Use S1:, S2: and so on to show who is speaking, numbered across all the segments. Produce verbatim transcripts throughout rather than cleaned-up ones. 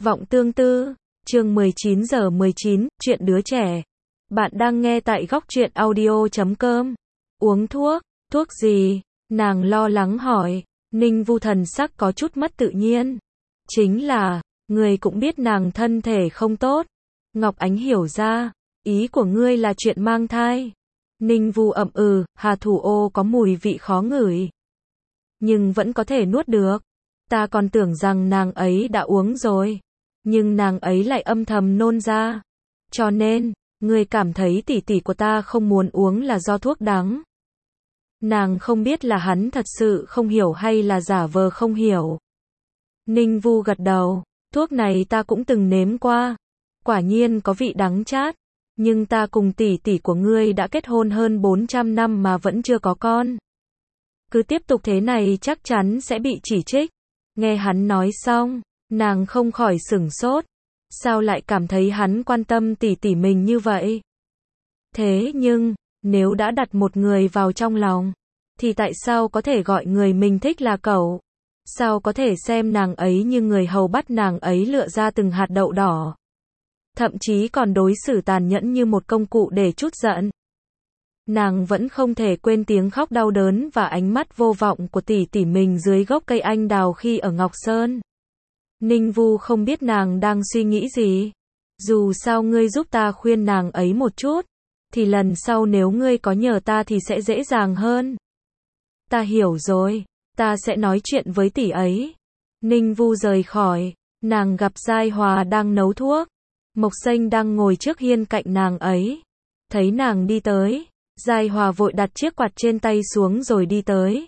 S1: Vọng Tương Tư, chương mười chín giờ mười chín, chuyện đứa trẻ. Bạn đang nghe tại góc truyện audio chấm com. Uống thuốc, thuốc gì? Nàng lo lắng hỏi. Ninh Vu thần sắc có chút mất tự nhiên. Chính là, người cũng biết nàng thân thể không tốt. Ngọc Ánh hiểu ra, ý của ngươi là chuyện mang thai. Ninh Vu ậm ừ, Hà Thủ Ô có mùi vị khó ngửi. Nhưng vẫn có thể nuốt được. Ta còn tưởng rằng nàng ấy đã uống rồi. Nhưng nàng ấy lại âm thầm nôn ra. Cho nên, ngươi cảm thấy tỷ tỷ của ta không muốn uống là do thuốc đắng. Nàng không biết là hắn thật sự không hiểu hay là giả vờ không hiểu. Ninh Vu gật đầu, thuốc này ta cũng từng nếm qua. Quả nhiên có vị đắng chát. Nhưng ta cùng tỷ tỷ của ngươi đã kết hôn hơn bốn trăm năm mà vẫn chưa có con. Cứ tiếp tục thế này chắc chắn sẽ bị chỉ trích. Nghe hắn nói xong, nàng không khỏi sửng sốt. Sao lại cảm thấy hắn quan tâm tỷ tỷ mình như vậy? Thế nhưng, nếu đã đặt một người vào trong lòng, thì tại sao có thể gọi người mình thích là cậu? Sao có thể xem nàng ấy như người hầu bắt nàng ấy lựa ra từng hạt đậu đỏ? Thậm chí còn đối xử tàn nhẫn như một công cụ để trút giận. Nàng vẫn không thể quên tiếng khóc đau đớn và ánh mắt vô vọng của tỷ tỷ mình dưới gốc cây anh đào khi ở Ngọc Sơn. Ninh Vu không biết nàng đang suy nghĩ gì. Dù sao ngươi giúp ta khuyên nàng ấy một chút, thì lần sau nếu ngươi có nhờ ta thì sẽ dễ dàng hơn. Ta hiểu rồi, ta sẽ nói chuyện với tỷ ấy. Ninh Vu rời khỏi, nàng gặp Giai Hòa đang nấu thuốc. Mộc Xanh đang ngồi trước hiên cạnh nàng ấy. Thấy nàng đi tới, Giai Hòa vội đặt chiếc quạt trên tay xuống rồi đi tới.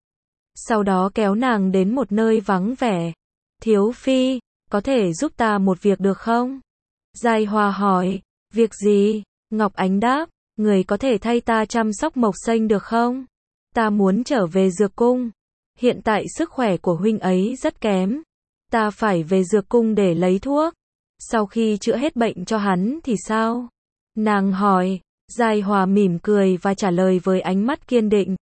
S1: Sau đó kéo nàng đến một nơi vắng vẻ. Thiếu phi, có thể giúp ta một việc được không? Giai Hòa hỏi, việc gì? Ngọc Ánh đáp, người có thể thay ta chăm sóc Mộc Xanh được không? Ta muốn trở về dược cung. Hiện tại sức khỏe của huynh ấy rất kém. Ta phải về dược cung để lấy thuốc. Sau khi chữa hết bệnh cho hắn thì sao? Nàng hỏi. Giai Hòa mỉm cười và trả lời với ánh mắt kiên định.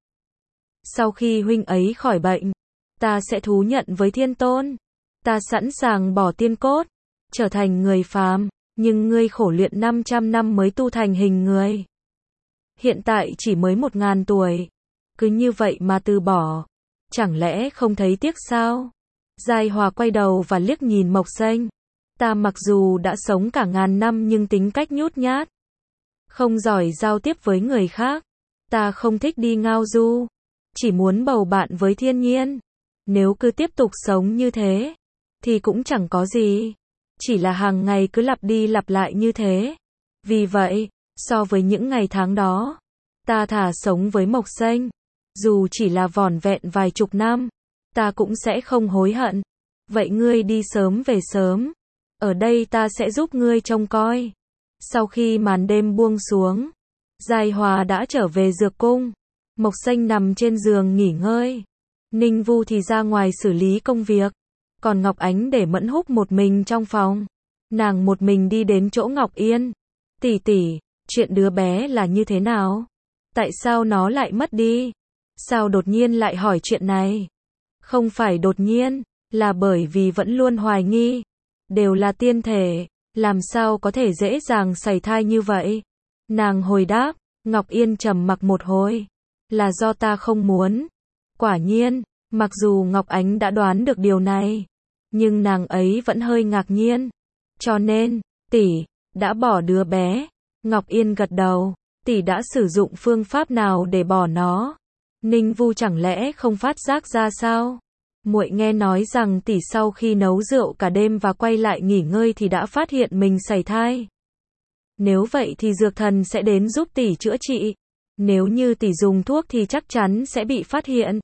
S1: Sau khi huynh ấy khỏi bệnh, ta sẽ thú nhận với Thiên Tôn. Ta sẵn sàng bỏ tiên cốt, trở thành người phàm, nhưng ngươi khổ luyện năm trăm năm mới tu thành hình người. Hiện tại chỉ mới một ngàn tuổi. Cứ như vậy mà từ bỏ. Chẳng lẽ không thấy tiếc sao? Giai Hòa quay đầu và liếc nhìn Mộc Xanh. Ta mặc dù đã sống cả ngàn năm nhưng tính cách nhút nhát. Không giỏi giao tiếp với người khác. Ta không thích đi ngao du. Chỉ muốn bầu bạn với thiên nhiên. Nếu cứ tiếp tục sống như thế, thì cũng chẳng có gì. Chỉ là hàng ngày cứ lặp đi lặp lại như thế. Vì vậy, so với những ngày tháng đó, ta thà sống với Mộc Xanh. Dù chỉ là vỏn vẹn vài chục năm, ta cũng sẽ không hối hận. Vậy ngươi đi sớm về sớm. Ở đây ta sẽ giúp ngươi trông coi. Sau khi màn đêm buông xuống, Giai Hòa đã trở về dược cung. Mộc Xanh nằm trên giường nghỉ ngơi. Ninh Vu thì ra ngoài xử lý công việc. Còn Ngọc Ánh để Mẫn Húc một mình trong phòng. Nàng một mình đi đến chỗ Ngọc Yên. Tỷ tỷ, chuyện đứa bé là như thế nào? Tại sao nó lại mất đi? Sao đột nhiên lại hỏi chuyện này? Không phải đột nhiên, là bởi vì vẫn luôn hoài nghi. Đều là tiên thể, làm sao có thể dễ dàng sảy thai như vậy? Nàng hồi đáp. Ngọc Yên trầm mặc một hồi. Là do ta không muốn. Quả nhiên, mặc dù Ngọc Ánh đã đoán được điều này, nhưng nàng ấy vẫn hơi ngạc nhiên. Cho nên, tỷ đã bỏ đứa bé. Ngọc Yên gật đầu. Tỷ đã sử dụng phương pháp nào để bỏ nó? Ninh Vu chẳng lẽ không phát giác ra sao? Muội nghe nói rằng tỷ sau khi nấu rượu cả đêm và quay lại nghỉ ngơi thì đã phát hiện mình sảy thai. Nếu vậy thì dược thần sẽ đến giúp tỷ chữa trị. Nếu như tỷ dùng thuốc thì chắc chắn sẽ bị phát hiện.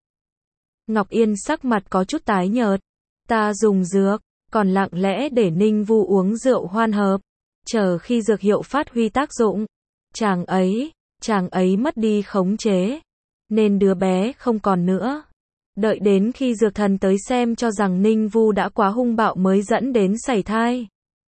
S1: Ngọc Yên sắc mặt có chút tái nhợt. Ta dùng dược, còn lặng lẽ để Ninh Vu uống rượu hoan hợp. Chờ khi dược hiệu phát huy tác dụng. Chàng ấy, chàng ấy mất đi khống chế. Nên đứa bé không còn nữa. Đợi đến khi dược thần tới xem cho rằng Ninh Vu đã quá hung bạo mới dẫn đến sảy thai.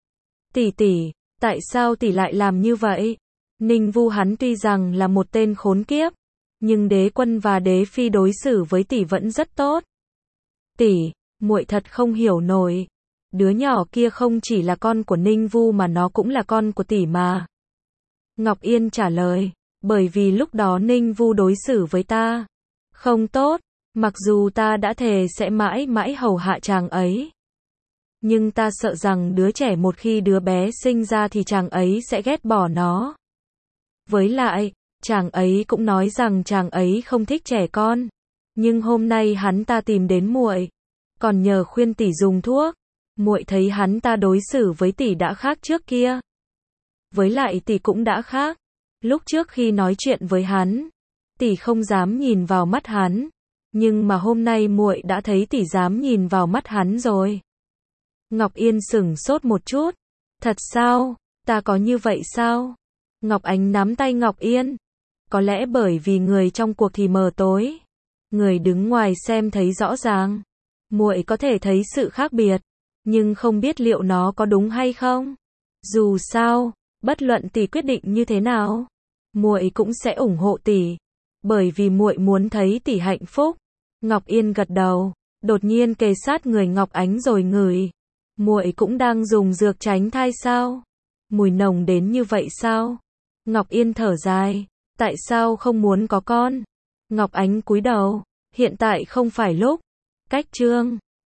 S1: Tỷ tỷ, tại sao tỷ lại làm như vậy? Ninh Vu hắn tuy rằng là một tên khốn kiếp, nhưng đế quân và đế phi đối xử với tỷ vẫn rất tốt. Tỷ, muội thật không hiểu nổi. Đứa nhỏ kia không chỉ là con của Ninh Vu mà nó cũng là con của tỷ mà. Ngọc Yên trả lời, bởi vì lúc đó Ninh Vu đối xử với ta không tốt, mặc dù ta đã thề sẽ mãi mãi hầu hạ chàng ấy. Nhưng ta sợ rằng đứa trẻ một khi đứa bé sinh ra thì chàng ấy sẽ ghét bỏ nó. Với lại, chàng ấy cũng nói rằng chàng ấy không thích trẻ con. Nhưng hôm nay hắn ta tìm đến muội, còn nhờ khuyên tỷ dùng thuốc. Muội thấy hắn ta đối xử với tỷ đã khác trước kia. Với lại tỷ cũng đã khác. Lúc trước khi nói chuyện với hắn, tỷ không dám nhìn vào mắt hắn, nhưng mà hôm nay muội đã thấy tỷ dám nhìn vào mắt hắn rồi. Ngọc Yên sững sốt một chút. Thật sao? Ta có như vậy sao? Ngọc Ánh nắm tay Ngọc Yên. Có lẽ bởi vì người trong cuộc thì mờ tối, người đứng ngoài xem thấy rõ ràng. Muội có thể thấy sự khác biệt, nhưng không biết liệu nó có đúng hay không. Dù sao, bất luận tỷ quyết định như thế nào, muội cũng sẽ ủng hộ tỷ, bởi vì muội muốn thấy tỷ hạnh phúc. Ngọc Yên gật đầu, đột nhiên kề sát người Ngọc Ánh rồi ngửi. Muội cũng đang dùng dược tránh thai sao? Mùi nồng đến như vậy sao? Ngọc Yên thở dài, tại sao không muốn có con? Ngọc Ánh cúi đầu, hiện tại không phải lúc. Cách chương